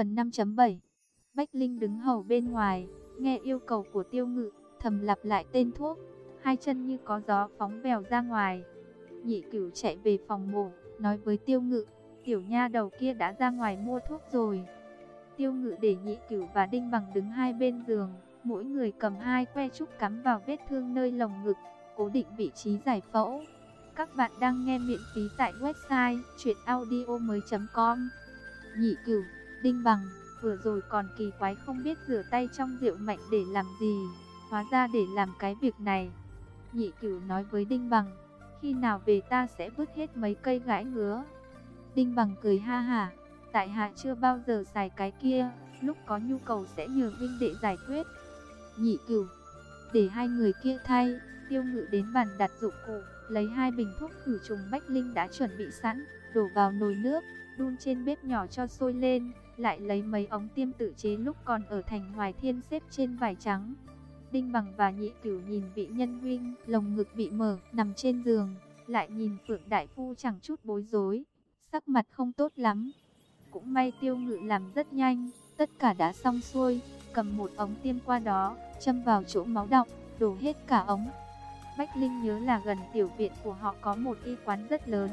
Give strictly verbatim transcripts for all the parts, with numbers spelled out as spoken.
Phần năm chấm bảy. Bách Linh đứng hầu bên ngoài, nghe yêu cầu của Tiêu Ngự, thầm lặp lại tên thuốc, hai chân như có gió phóng vèo ra ngoài. Nhị Cửu chạy về phòng mổ, nói với Tiêu Ngự, tiểu nha đầu kia đã ra ngoài mua thuốc rồi. Tiêu Ngự để Nhị Cửu và Đinh Bằng đứng hai bên giường, mỗi người cầm hai que trúc cắm vào vết thương nơi lồng ngực, cố định vị trí giải phẫu. Các bạn đang nghe miễn phí tại website truyện audio mới chấm com. Nhị Cửu, Đinh Bằng, vừa rồi còn kỳ quái không biết rửa tay trong rượu mạnh để làm gì, hóa ra để làm cái việc này. Nhị Cửu nói với Đinh Bằng, khi nào về ta sẽ vứt hết mấy cây gãi ngứa. Đinh Bằng cười ha hả, tại hạ chưa bao giờ xài cái kia, lúc có nhu cầu sẽ nhờ huynh đệ giải quyết. Nhị Cửu, để hai người kia thay. Tiêu Ngự đến bàn đặt dụng cụ, lấy hai bình thuốc khử trùng Bách Linh đã chuẩn bị sẵn, đổ vào nồi nước, đun trên bếp nhỏ cho sôi lên, lại lấy mấy ống tiêm tự chế lúc còn ở thành Hoài Thiên xếp trên vải trắng. Đinh Bằng và Nhị Cửu nhìn vị nhân huynh, lồng ngực bị mở, nằm trên giường, lại nhìn Phượng đại phu chẳng chút bối rối, sắc mặt không tốt lắm. Cũng may Tiêu Ngự làm rất nhanh, tất cả đã xong xuôi, cầm một ống tiêm qua đó, châm vào chỗ máu đọng, đổ hết cả ống. Bách Linh nhớ là gần tiểu viện của họ có một y quán rất lớn.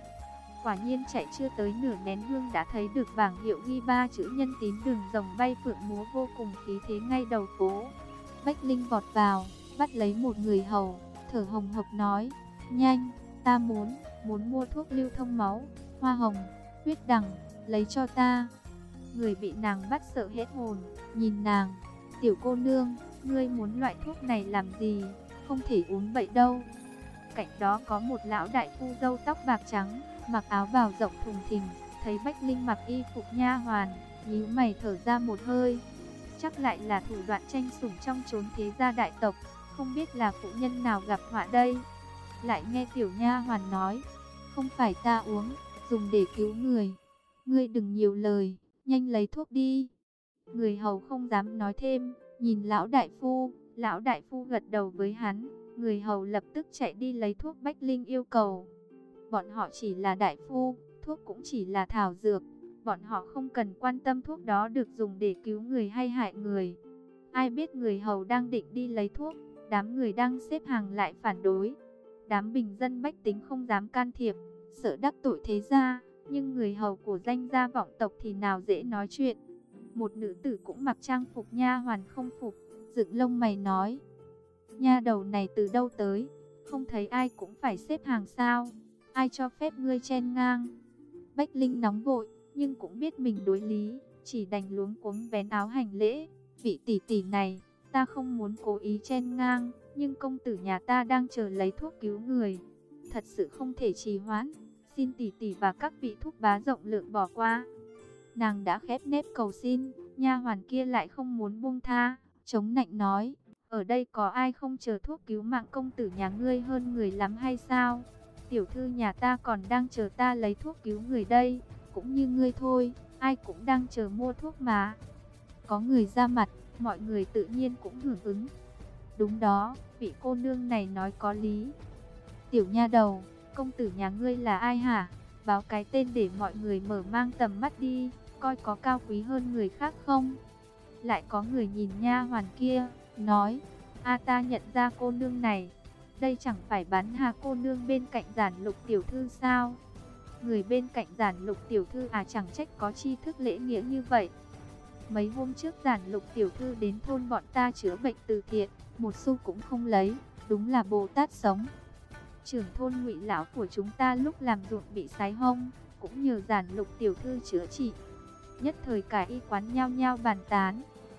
Quả nhiên chạy chưa tới nửa nén hương đã thấy được bảng hiệu ghi ba chữ nhân tín đường rồng bay phượng múa vô cùng khí thế ngay đầu phố. Bách Linh vọt vào, bắt lấy một người hầu, thở hồng hộc nói, nhanh, ta muốn, muốn mua thuốc lưu thông máu, hoa hồng, huyết đằng, lấy cho ta. Người bị nàng bắt sợ hết hồn, nhìn nàng, tiểu cô nương, ngươi muốn loại thuốc này làm gì, không thể uống vậy đâu. Cạnh đó có một lão đại phu râu tóc bạc trắng, mặc áo bào rộng thùng thình, thấy Bách Linh mặc y phục nha hoàn, nhíu mày thở ra một hơi. Chắc lại là thủ đoạn tranh sủng trong chốn thế gia đại tộc, không biết là phụ nhân nào gặp họa đây. Lại nghe tiểu nha hoàn nói, không phải ta uống, dùng để cứu người. Ngươi đừng nhiều lời, nhanh lấy thuốc đi. Người hầu không dám nói thêm, nhìn lão đại phu, lão đại phu gật đầu với hắn, người hầu lập tức chạy đi lấy thuốc Bách Linh yêu cầu. Bọn họ chỉ là đại phu, thuốc cũng chỉ là thảo dược, bọn họ không cần quan tâm thuốc đó được dùng để cứu người hay hại người. Ai biết người hầu đang định đi lấy thuốc, đám người đang xếp hàng lại phản đối. Đám bình dân bách tính không dám can thiệp, sợ đắc tội thế gia, nhưng người hầu của danh gia vọng tộc thì nào dễ nói chuyện. Một nữ tử cũng mặc trang phục nha hoàn không phục, dựng lông mày nói, nha đầu này từ đâu tới, không thấy ai cũng phải xếp hàng sao, ai cho phép ngươi chen ngang. Bách Linh nóng vội, nhưng cũng biết mình đối lý, chỉ đành luống cuống vén áo hành lễ, vị tỷ tỷ này, ta không muốn cố ý chen ngang, nhưng công tử nhà ta đang chờ lấy thuốc cứu người, thật sự không thể trì hoãn, xin tỷ tỷ và các vị thúc bá rộng lượng bỏ qua. Nàng đã khép nép cầu xin, nha hoàn kia lại không muốn buông tha, chống nạnh nói, ở đây có ai không chờ thuốc cứu mạng công tử nhà ngươi hơn người lắm hay sao? Tiểu thư nhà ta còn đang chờ ta lấy thuốc cứu người đây, cũng như ngươi thôi, ai cũng đang chờ mua thuốc mà. Có người ra mặt, mọi người tự nhiên cũng hưởng ứng. Đúng đó, vị cô nương này nói có lý. Tiểu nha đầu, công tử nhà ngươi là ai hả? Báo cái tên để mọi người mở mang tầm mắt đi, coi có cao quý hơn người khác không? Lại có người nhìn nha hoàn kia, nói, a ta nhận ra cô nương này, đây chẳng phải bán Hà cô nương bên cạnh Giản Lục tiểu thư sao? Người bên cạnh Giản Lục tiểu thư à, chẳng trách có tri thức lễ nghĩa như vậy. Mấy hôm trước Giản Lục tiểu thư đến thôn bọn ta chữa bệnh từ thiện, một xu cũng không lấy, đúng là Bồ Tát sống. Trưởng thôn Ngụy lão của chúng ta lúc làm ruộng bị sái hông, cũng nhờ Giản Lục tiểu thư chữa trị. Nhất thời cả y quán nhao nhao bàn tán.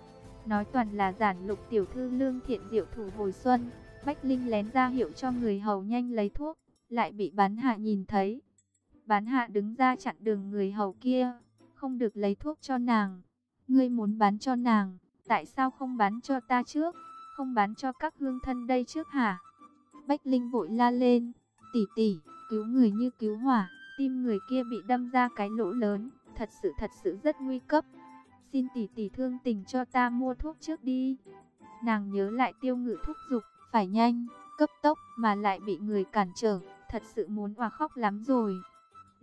Nói toàn là Giản Lục tiểu thư lương thiện diệu thủ hồi xuân. Bách Linh lén ra hiệu cho người hầu nhanh lấy thuốc, lại bị bán hạ nhìn thấy. Bán hạ đứng ra chặn đường người hầu kia, không được lấy thuốc cho nàng. Ngươi muốn bán cho nàng, tại sao không bán cho ta trước, không bán cho các hương thân đây trước hả? Bách Linh vội la lên, tỷ tỷ, cứu người như cứu hỏa, tim người kia bị đâm ra cái lỗ lớn, thật sự thật sự rất nguy cấp. Xin tỷ tỷ thương tình cho ta mua thuốc trước đi. Nàng nhớ lại Tiêu Ngự thúc giục, phải nhanh, cấp tốc mà lại bị người cản trở, thật sự muốn òa khóc lắm rồi.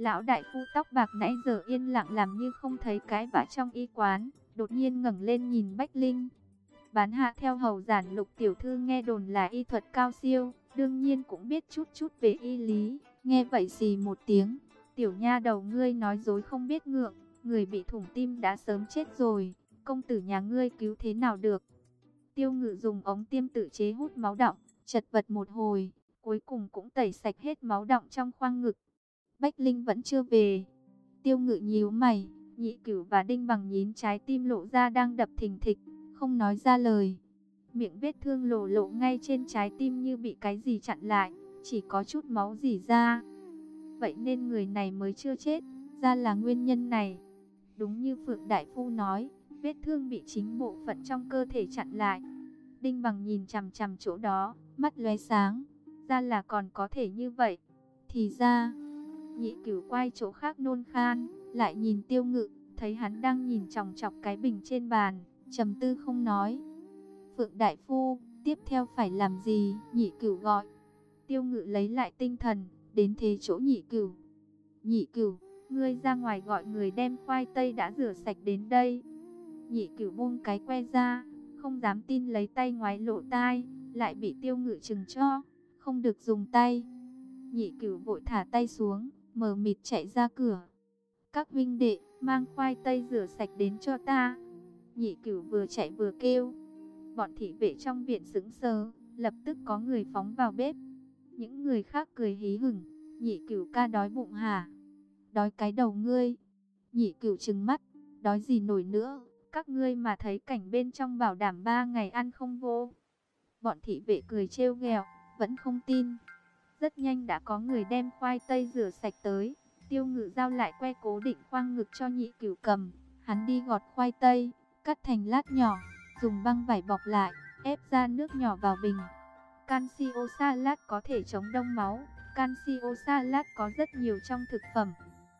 Lão đại phu tóc bạc nãy giờ yên lặng làm như không thấy cái vã trong y quán, đột nhiên ngẩng lên nhìn Bách Linh. Bán hạ theo hầu giản Lục tiểu thư nghe đồn là y thuật cao siêu, đương nhiên cũng biết chút chút về y lý, nghe vậy xì một tiếng, tiểu nha đầu ngươi nói dối không biết ngượng, người bị thủng tim đã sớm chết rồi, công tử nhà ngươi cứu thế nào được. Tiêu Ngự dùng ống tiêm tự chế hút máu đọng, chật vật một hồi, cuối cùng cũng tẩy sạch hết máu đọng trong khoang ngực. Bách Linh vẫn chưa về. Tiêu Ngự nhíu mày, Nhị Cửu và Đinh Bằng nhín trái tim lộ ra đang đập thình thịch, không nói ra lời. Miệng vết thương lổ lộ ngay trên trái tim như bị cái gì chặn lại, chỉ có chút máu rỉ ra. Vậy nên người này mới chưa chết, ra là nguyên nhân này. Đúng như Phượng Đại Phu nói, vết thương bị chính bộ phận trong cơ thể chặn lại. Đinh Bằng nhìn chằm chằm chỗ đó, mắt lóe sáng, ra là còn có thể như vậy. Thì ra, Nhị Cửu quay chỗ khác nôn khan, lại nhìn Tiêu Ngự, thấy hắn đang nhìn chòng chọc cái bình trên bàn, trầm tư không nói. Phượng Đại Phu, tiếp theo phải làm gì? Nhị Cửu gọi. Tiêu Ngự lấy lại tinh thần, đến thế chỗ Nhị Cửu. Nhị Cửu, ngươi ra ngoài gọi người đem khoai tây đã rửa sạch đến đây. Nhị Cửu buông cái que ra, không dám tin lấy tay ngoái lộ tai, lại bị Tiêu Ngự trừng cho, không được dùng tay. Nhị Cửu vội thả tay xuống, mờ mịt chạy ra cửa. Các huynh đệ, mang khoai tây rửa sạch đến cho ta. Nhị Cửu vừa chạy vừa kêu. Bọn thị vệ trong viện sững sờ, lập tức có người phóng vào bếp. Những người khác cười hí hửng. Nhị Cửu ca đói bụng hả? Đói cái đầu ngươi. Nhị Cửu trừng mắt, đói gì nổi nữa, các ngươi mà thấy cảnh bên trong bảo đảm ba ngày ăn không vô. Bọn thị vệ cười trêu ghẹo, vẫn không tin. Rất nhanh đã có người đem khoai tây rửa sạch tới. Tiêu Ngự giao lại que cố định khoang ngực cho Nhị Cửu cầm. Hắn đi gọt khoai tây, cắt thành lát nhỏ, dùng băng vải bọc lại, ép ra nước nhỏ vào bình. Canxi oxalat có thể chống đông máu. Canxi oxalat có rất nhiều trong thực phẩm.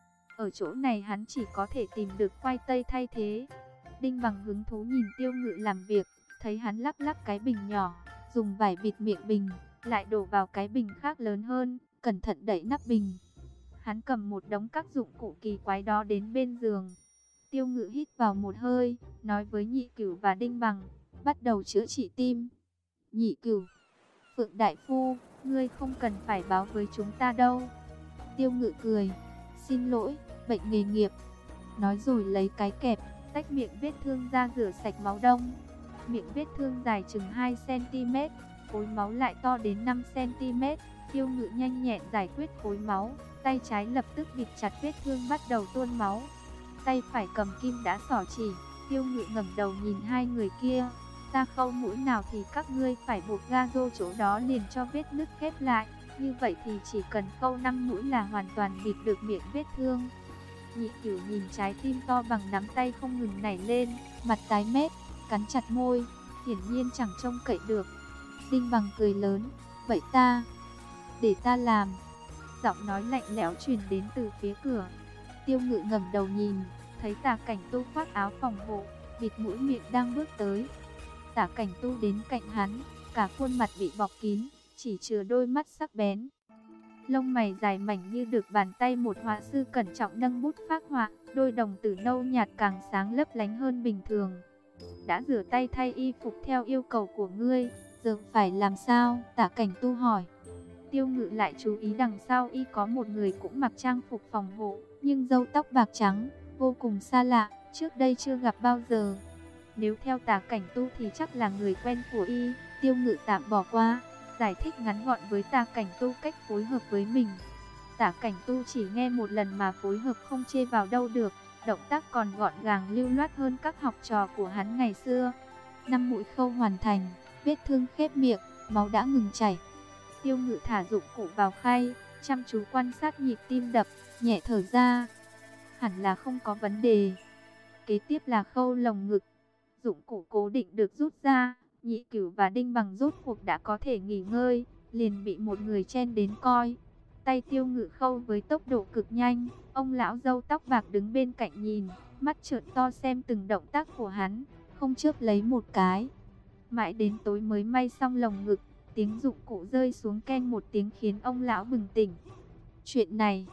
Ở chỗ này hắn chỉ có thể tìm được khoai tây thay thế. Đinh Bằng hứng thú nhìn Tiêu Ngự làm việc, thấy hắn lắc lắc cái bình nhỏ, dùng vải bịt miệng bình, lại đổ vào cái bình khác lớn hơn, cẩn thận đậy nắp bình. Hắn cầm một đống các dụng cụ kỳ quái đó đến bên giường. Tiêu Ngự hít vào một hơi, nói với Nhị Cửu và Đinh Bằng, bắt đầu chữa trị tim. Nhị Cửu, Phượng Đại Phu, ngươi không cần phải báo với chúng ta đâu. Tiêu Ngự cười, xin lỗi, bệnh nghề nghiệp. Nói rồi lấy cái kẹp, tách miệng vết thương ra rửa sạch máu đông. Miệng vết thương dài chừng hai xăng ti mét, khối máu lại to đến năm xăng ti mét. Tiêu Ngự nhanh nhẹn giải quyết khối máu, tay trái lập tức bịt chặt vết thương bắt đầu tuôn máu. Tay phải cầm kim đã xỏ chỉ. Tiêu Ngự ngẩng đầu nhìn hai người kia, ta khâu mũi nào thì các ngươi phải buộc ga rô chỗ đó liền cho vết nứt khép lại. Như vậy thì chỉ cần khâu năm mũi là hoàn toàn bịt được miệng vết thương. Nhị Cửu nhìn trái tim to bằng nắm tay không ngừng nảy lên, mặt tái mét, cắn chặt môi, hiển nhiên chẳng trông cậy được. Đinh Bằng cười lớn, vậy ta, để ta làm. Giọng nói lạnh lẽo truyền đến từ phía cửa. Tiêu Ngự ngẩng đầu nhìn, thấy Tả Cảnh Tu khoác áo phòng hộ, bịt mũi miệng đang bước tới. Tả Cảnh Tu đến cạnh hắn, cả khuôn mặt bị bọc kín, chỉ chừa đôi mắt sắc bén. Lông mày dài mảnh như được bàn tay một họa sư cẩn trọng nâng bút phác họa, đôi đồng tử nâu nhạt càng sáng lấp lánh hơn bình thường. Đã rửa tay thay y phục theo yêu cầu của ngươi, giờ phải làm sao? Tả Cảnh Tu hỏi. Tiêu Ngự lại chú ý đằng sau y có một người cũng mặc trang phục phòng hộ, nhưng râu tóc bạc trắng, vô cùng xa lạ, trước đây chưa gặp bao giờ. Nếu theo Tả Cảnh Tu thì chắc là người quen của y. Tiêu Ngự tạm bỏ qua, giải thích ngắn gọn với Tả Cảnh Tu cách phối hợp với mình. Tả Cảnh Tu chỉ nghe một lần mà phối hợp không chê vào đâu được, động tác còn gọn gàng lưu loát hơn các học trò của hắn ngày xưa. Năm mũi khâu hoàn thành, vết thương khép miệng, máu đã ngừng chảy. Tiêu Ngự thả dụng cụ vào khay, chăm chú quan sát nhịp tim đập, nhẹ thở ra. Hẳn là không có vấn đề. Kế tiếp là khâu lồng ngực. Dụng cụ cố định được rút ra, Nhị Cửu và Đinh Bằng rốt cuộc đã có thể nghỉ ngơi, liền bị một người chen đến coi. Tay Tiêu Ngự khâu với tốc độ cực nhanh, ông lão râu tóc bạc đứng bên cạnh nhìn, mắt trợn to xem từng động tác của hắn, không chớp lấy một cái. Mãi đến tối mới may xong lồng ngực, tiếng dụng cụ rơi xuống keng một tiếng khiến ông lão bừng tỉnh. Chuyện này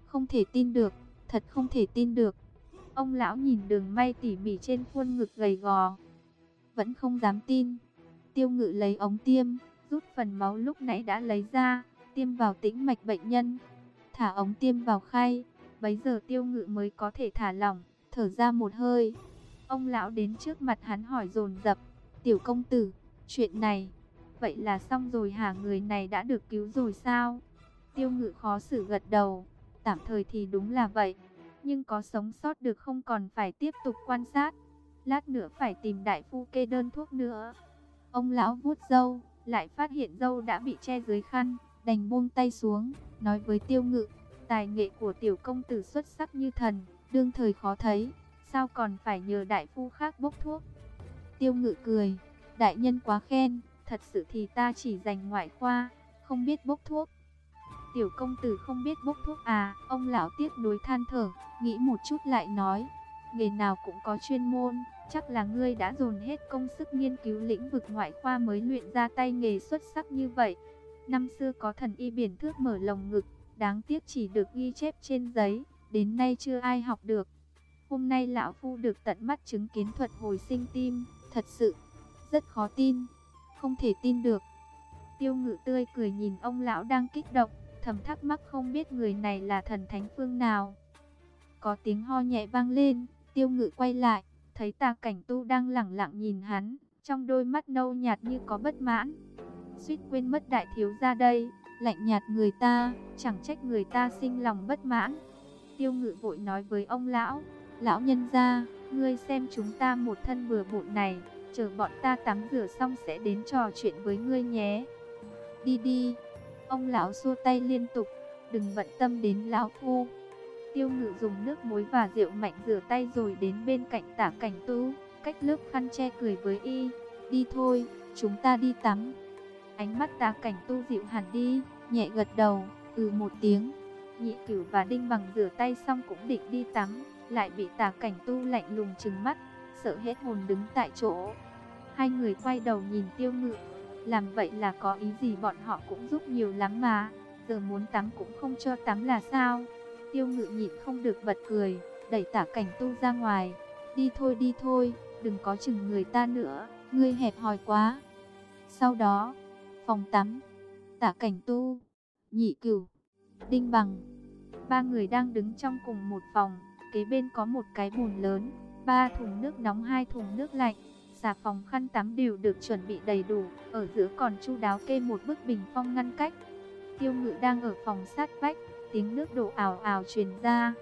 Không thể tin được, thật không thể tin được. Ông lão nhìn đường may tỉ mỉ trên khuôn ngực gầy gò, vẫn không dám tin. Tiêu Ngự lấy ống tiêm, rút phần máu lúc nãy đã lấy ra, tiêm vào tĩnh mạch bệnh nhân. Thả ống tiêm vào khay, bấy giờ Tiêu Ngự mới có thể thả lỏng, thở ra một hơi. Ông lão đến trước mặt hắn hỏi dồn dập, "Tiểu công tử, chuyện này, vậy là xong rồi hả, người này đã được cứu rồi sao?" Tiêu Ngự khó xử gật đầu, tạm thời thì đúng là vậy, nhưng có sống sót được không còn phải tiếp tục quan sát. Lát nữa phải tìm đại phu kê đơn thuốc nữa. Ông lão vuốt râu, lại phát hiện râu đã bị che dưới khăn, đành buông tay xuống, nói với Tiêu Ngự, tài nghệ của tiểu công tử xuất sắc như thần, đương thời khó thấy, sao còn phải nhờ đại phu khác bốc thuốc. Tiêu Ngự cười, đại nhân quá khen, thật sự thì ta chỉ dành ngoại khoa, không biết bốc thuốc. Tiểu công tử không biết bốc thuốc à? Ông lão tiếc nuối than thở, nghĩ một chút lại nói, nghề nào cũng có chuyên môn, chắc là ngươi đã dồn hết công sức nghiên cứu lĩnh vực ngoại khoa mới luyện ra tay nghề xuất sắc như vậy. Năm xưa có thần y biển thước mở lồng ngực, đáng tiếc chỉ được ghi chép trên giấy, đến nay chưa ai học được. Hôm nay lão phu được tận mắt chứng kiến thuật hồi sinh tim, thật sự rất khó tin, không thể tin được. Tiêu Ngự tươi cười nhìn ông lão đang kích động, thầm thắc mắc không biết người này là thần thánh phương nào. Có tiếng ho nhẹ vang lên, Tiêu Ngự quay lại, thấy Tà Cảnh Tu đang lẳng lặng nhìn hắn, trong đôi mắt nâu nhạt như có bất mãn. Suýt quên mất đại thiếu gia đây, lạnh nhạt người ta, chẳng trách người ta sinh lòng bất mãn. Tiêu Ngự vội nói với ông lão, lão nhân gia, ngươi xem chúng ta một thân bừa bộn này, chờ bọn ta tắm rửa xong sẽ đến trò chuyện với ngươi nhé. Đi đi. Ông lão xua tay liên tục, đừng bận tâm đến lão phu. Tiêu Ngự dùng nước muối và rượu mạnh rửa tay rồi đến bên cạnh Tả Cảnh Tu, cách lớp khăn che cười với y, đi thôi, chúng ta đi tắm. Ánh mắt Tả Cảnh Tu dịu hẳn đi, nhẹ gật đầu, ừ một tiếng. Nhị Cửu và Đinh Bằng rửa tay xong cũng định đi tắm, lại bị Tả Cảnh Tu lạnh lùng trừng mắt, sợ hết hồn đứng tại chỗ. Hai người quay đầu nhìn Tiêu Ngự, làm vậy là có ý gì? Bọn họ cũng giúp nhiều lắm mà, giờ muốn tắm cũng không cho tắm là sao? Tiêu Ngự nhịn không được bật cười, đẩy Tả Cảnh Tu ra ngoài, đi thôi đi thôi, đừng có chừng người ta nữa, ngươi hẹp hòi quá. Sau đó, phòng tắm, Tả Cảnh Tu, Nhị Cửu, Đinh Bằng, ba người đang đứng trong cùng một phòng, kế bên có một cái bồn lớn, ba thùng nước nóng, hai thùng nước lạnh. Xà phòng, khăn tắm đều được chuẩn bị đầy đủ, ở giữa còn chu đáo kê một bức bình phong ngăn cách. Tiêu Ngự đang ở phòng sát vách, tiếng nước đổ ào ào truyền ra.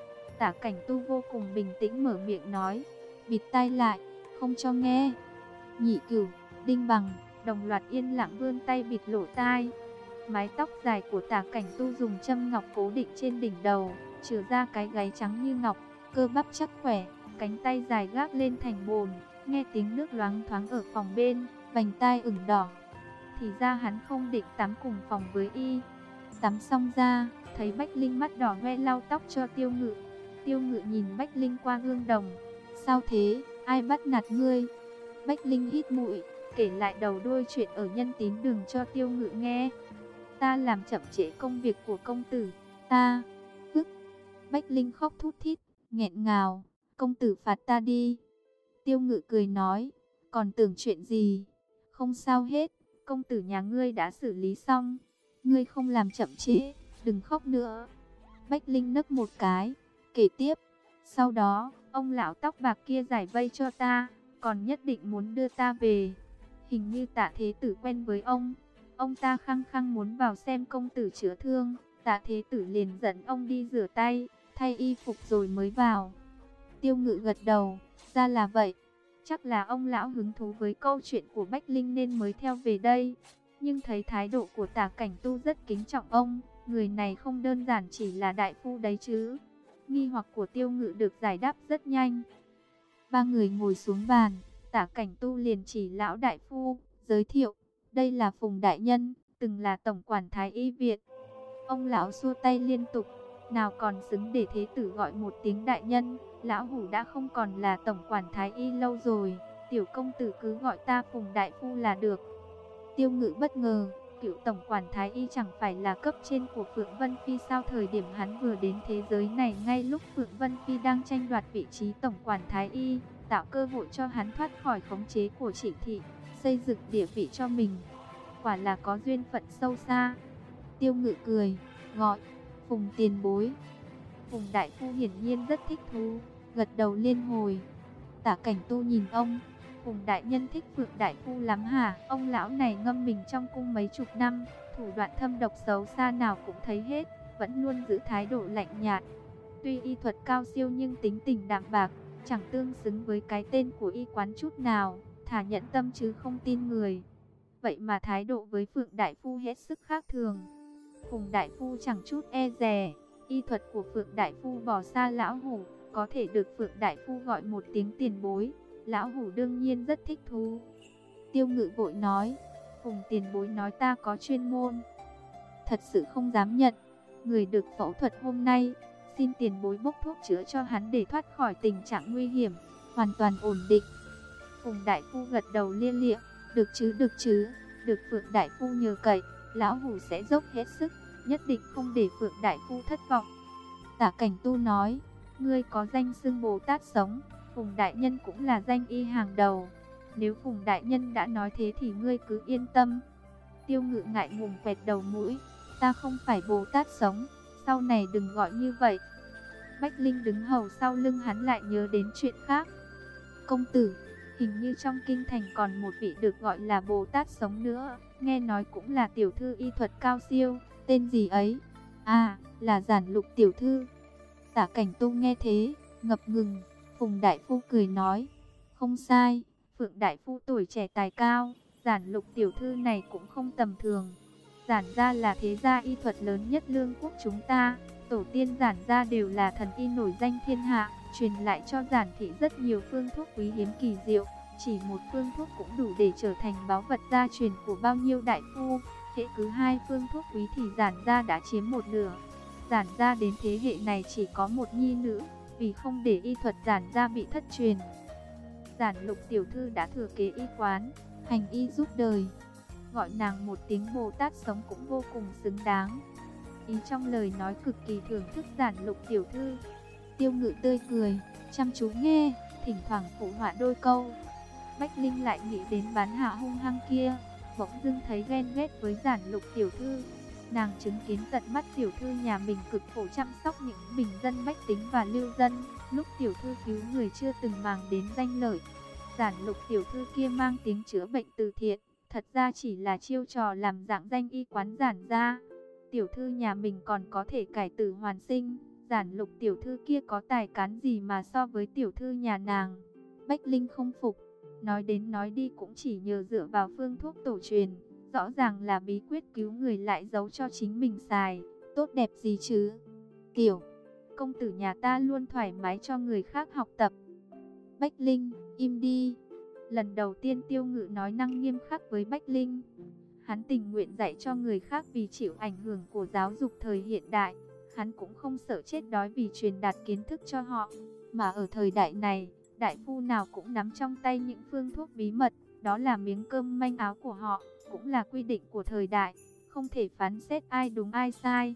Tả Cảnh Tu vô cùng bình tĩnh mở miệng nói, bịt tai lại, không cho nghe. Nhị Cửu, Đinh Bằng đồng loạt yên lặng vươn tay bịt lỗ tai. Mái tóc dài của Tả Cảnh Tu dùng châm ngọc cố định trên đỉnh đầu, chừa ra cái gáy trắng như ngọc, cơ bắp chắc khỏe, cánh tay dài gác lên thành bồn. Nghe tiếng nước loáng thoáng ở phòng bên, vành tai ửng đỏ. Thì ra hắn không định tắm cùng phòng với y. Tắm xong ra, thấy Bách Linh mắt đỏ hoe lau tóc cho Tiêu Ngự. Tiêu Ngự nhìn Bách Linh qua gương đồng. Sao thế, ai bắt nạt ngươi? Bách Linh hít mũi, kể lại đầu đuôi chuyện ở Nhân Tín Đường cho Tiêu Ngự nghe. Ta làm chậm trễ công việc của công tử, ta, hức. Bách Linh khóc thút thít, nghẹn ngào, công tử phạt ta đi. Tiêu Ngự cười nói, còn tưởng chuyện gì, không sao hết, công tử nhà ngươi đã xử lý xong, ngươi không làm chậm trễ, đừng khóc nữa. Bách Linh nấc một cái, kể tiếp, sau đó, ông lão tóc bạc kia giải vây cho ta, còn nhất định muốn đưa ta về. Hình như Tạ Thế Tử quen với ông, ông ta khăng khăng muốn vào xem công tử chữa thương, Tạ Thế Tử liền dẫn ông đi rửa tay, thay y phục rồi mới vào. Tiêu Ngự gật đầu, ra là vậy, chắc là ông lão hứng thú với câu chuyện của Bách Linh nên mới theo về đây. Nhưng thấy thái độ của Tả Cảnh Tu rất kính trọng ông, người này không đơn giản chỉ là đại phu đấy chứ. Nghi hoặc của Tiêu Ngự được giải đáp rất nhanh. Ba người ngồi xuống bàn, Tả Cảnh Tu liền chỉ lão đại phu, giới thiệu, đây là Phùng đại nhân, từng là tổng quản Thái Y viện. Ông lão xua tay liên tục, nào còn xứng để thế tử gọi một tiếng đại nhân, lão hủ đã không còn là tổng quản Thái Y lâu rồi, tiểu công tử cứ gọi ta Phùng đại phu là được. Tiêu Ngự bất ngờ, Cựu tổng quản Thái Y chẳng phải là cấp trên của Phượng Vân Phi sao? Thời điểm hắn vừa đến thế giới này, ngay lúc Phượng Vân Phi đang tranh đoạt vị trí tổng quản Thái Y, tạo cơ hội cho hắn thoát khỏi khống chế của Trịnh thị, xây dựng địa vị cho mình. Quả là có duyên phận sâu xa. Tiêu Ngự cười, gọi Phùng tiền bối. Phùng đại phu hiển nhiên rất thích thú, gật đầu liên hồi. Tả Cảnh Tu nhìn ông, Phùng đại nhân thích Phượng đại phu lắm hả? Ông lão này ngâm mình trong cung mấy chục năm, thủ đoạn thâm độc xấu xa nào cũng thấy hết, vẫn luôn giữ thái độ lạnh nhạt. Tuy y thuật cao siêu nhưng tính tình đạm bạc, chẳng tương xứng với cái tên của y quán chút nào, thà nhẫn tâm chứ không tin người. Vậy mà thái độ với Phượng đại phu hết sức khác thường. Phùng đại phu chẳng chút e dè, y thuật của Phượng đại phu bỏ xa lão hủ, có thể được Phượng đại phu gọi một tiếng tiền bối, lão hủ đương nhiên rất thích thú. Tiêu Ngự vội nói, Phùng tiền bối nói ta có chuyên môn, thật sự không dám nhận. Người được phẫu thuật hôm nay, xin tiền bối bốc thuốc chữa cho hắn để thoát khỏi tình trạng nguy hiểm, hoàn toàn ổn định. Phùng đại phu gật đầu lia lịa, được chứ được chứ, được Phượng đại phu nhờ cậy, lão hủ sẽ dốc hết sức, nhất định không để Phượng đại phu thất vọng. Tả Cảnh Tu nói, ngươi có danh xưng Bồ Tát sống, Phùng đại nhân cũng là danh y hàng đầu. Nếu Phùng đại nhân đã nói thế thì ngươi cứ yên tâm. Tiêu Ngự ngại ngùng quẹt đầu mũi, ta không phải Bồ Tát sống, sau này đừng gọi như vậy. Bách Linh đứng hầu sau lưng hắn lại nhớ đến chuyện khác. Công tử, hình như trong kinh thành còn một vị được gọi là Bồ Tát sống nữa, nghe nói cũng là tiểu thư y thuật cao siêu, tên gì ấy? À, là Giản Lục tiểu thư. Tả Cảnh Tu nghe thế, ngập ngừng. Phùng đại phu cười nói, không sai, Phượng đại phu tuổi trẻ tài cao, Giản Lục tiểu thư này cũng không tầm thường. Giản gia là thế gia y thuật lớn nhất lương quốc chúng ta, tổ tiên Giản gia đều là thần y nổi danh thiên hạ, truyền lại cho Giản thị rất nhiều phương thuốc quý hiếm kỳ diệu, chỉ một phương thuốc cũng đủ để trở thành báu vật gia truyền của bao nhiêu đại phu. Hễ cứ hai phương thuốc quý thì Giản gia đã chiếm một nửa. Giản gia đến thế hệ này chỉ có một nhi nữ, vì không để y thuật Giản gia bị thất truyền, Giản Lục tiểu thư đã thừa kế y quán, hành y giúp đời. Gọi nàng một tiếng Bồ Tát sống cũng vô cùng xứng đáng. Ý trong lời nói cực kỳ thưởng thức Giản Lục tiểu thư. Tiêu Ngự tươi cười, chăm chú nghe, thỉnh thoảng phụ họa đôi câu. Bách Linh lại nghĩ đến bán hạ hung hăng kia, bỗng dưng thấy ghen ghét với Giản Lục tiểu thư. Nàng chứng kiến tận mắt tiểu thư nhà mình cực khổ chăm sóc những bình dân bách tính và lưu dân, lúc tiểu thư cứu người chưa từng màng đến danh lợi. Giản Lục tiểu thư kia mang tiếng chữa bệnh từ thiện, thật ra chỉ là chiêu trò làm dạng danh y quán Giản gia. Tiểu thư nhà mình còn có thể cải tử hoàn sinh, Giản Lục tiểu thư kia có tài cán gì mà so với tiểu thư nhà nàng. Bách Linh không phục, nói đến nói đi cũng chỉ nhờ dựa vào phương thuốc tổ truyền, rõ ràng là bí quyết cứu người lại giấu cho chính mình xài, tốt đẹp gì chứ. Tiểu công tử nhà ta luôn thoải mái cho người khác học tập. Bách Linh, im đi. Lần đầu tiên Tiêu Ngự nói năng nghiêm khắc với Bách Linh. Hắn tình nguyện dạy cho người khác vì chịu ảnh hưởng của giáo dục thời hiện đại. Hắn cũng không sợ chết đói vì truyền đạt kiến thức cho họ. Mà ở thời đại này, đại phu nào cũng nắm trong tay những phương thuốc bí mật. Đó là miếng cơm manh áo của họ, cũng là quy định của thời đại. Không thể phán xét ai đúng ai sai.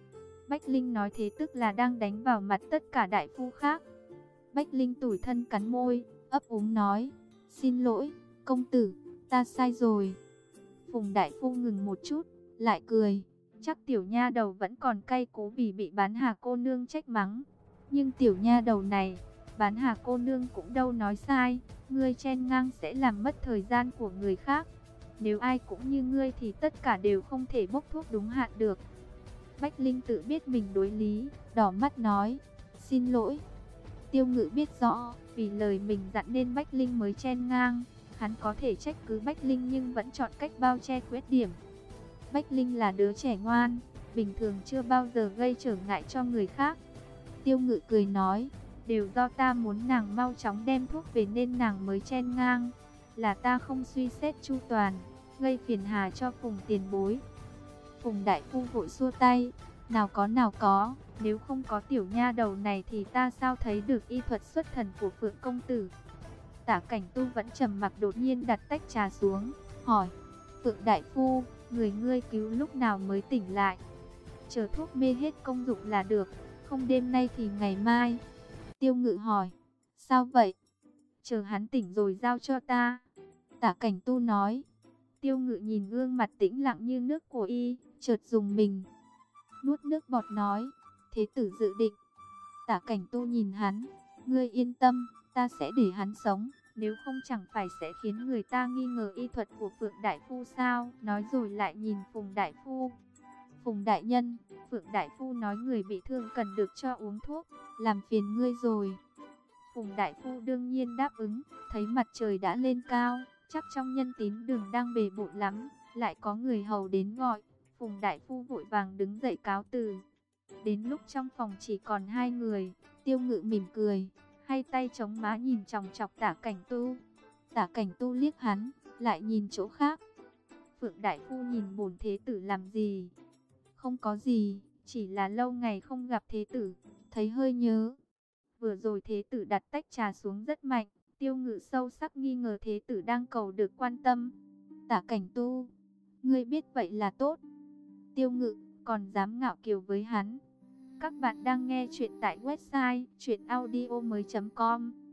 Bách Linh nói thế tức là đang đánh vào mặt tất cả đại phu khác. Bách Linh tủi thân cắn môi, ấp úng nói, xin lỗi, công tử, ta sai rồi. Phùng đại phu ngừng một chút, lại cười, chắc tiểu nha đầu vẫn còn cay cú vì bị bán hà cô nương trách mắng. Nhưng tiểu nha đầu này, bán hà cô nương cũng đâu nói sai, ngươi chen ngang sẽ làm mất thời gian của người khác. Nếu ai cũng như ngươi thì tất cả đều không thể bốc thuốc đúng hạn được. Bách Linh tự biết mình đối lý, đỏ mắt nói, xin lỗi. Tiêu Ngự biết rõ, vì lời mình dặn nên Bách Linh mới chen ngang. Hắn có thể trách cứ Bách Linh nhưng vẫn chọn cách bao che khuyết điểm. Bách Linh là đứa trẻ ngoan, bình thường chưa bao giờ gây trở ngại cho người khác. Tiêu Ngự cười nói, đều do ta muốn nàng mau chóng đem thuốc về nên nàng mới chen ngang. Là ta không suy xét chu toàn, gây phiền hà cho Phùng tiền bối. Phùng đại phu vội xua tay, nào có nào có, nếu không có tiểu nha đầu này thì ta sao thấy được y thuật xuất thần của Phượng công tử. Tả Cảnh Tu vẫn trầm mặc, đột nhiên đặt tách trà xuống, hỏi, Phượng đại phu, người ngươi cứu lúc nào mới tỉnh lại? Chờ thuốc mê hết công dụng là được, không đêm nay thì ngày mai. Tiêu Ngự hỏi, sao vậy? Chờ hắn tỉnh rồi giao cho ta. Tả Cảnh Tu nói. Tiêu Ngự nhìn gương mặt tĩnh lặng như nước của y, chợt dùng mình. Nuốt nước bọt nói, thế tử dự định. Tả Cảnh Tu nhìn hắn, ngươi yên tâm, ta sẽ để hắn sống. Nếu không chẳng phải sẽ khiến người ta nghi ngờ y thuật của Phượng Đại Phu sao? Nói rồi lại nhìn Phùng Đại Phu. Phùng Đại Nhân, Phượng Đại Phu nói người bị thương cần được cho uống thuốc, làm phiền ngươi rồi. Phùng Đại Phu đương nhiên đáp ứng, thấy mặt trời đã lên cao, chắc trong nhân tín đường đang bề bộn lắm, lại có người hầu đến gọi. Phùng Đại Phu vội vàng đứng dậy cáo từ. Đến lúc trong phòng chỉ còn hai người, Tiêu Ngự mỉm cười, hai tay chống má nhìn chòng chọc Tả Cảnh Tu. Tả Cảnh Tu liếc hắn, lại nhìn chỗ khác. Phượng Đại Phu nhìn bổn thế tử làm gì? Không có gì, chỉ là lâu ngày không gặp thế tử, thấy hơi nhớ. Vừa rồi thế tử đặt tách trà xuống rất mạnh, Tiêu Ngự sâu sắc nghi ngờ thế tử đang cầu được quan tâm. Tả Cảnh Tu, ngươi biết vậy là tốt. Tiêu Ngự còn dám ngạo kiều với hắn. Các bạn đang nghe chuyện tại website truyện audio mới chấm com.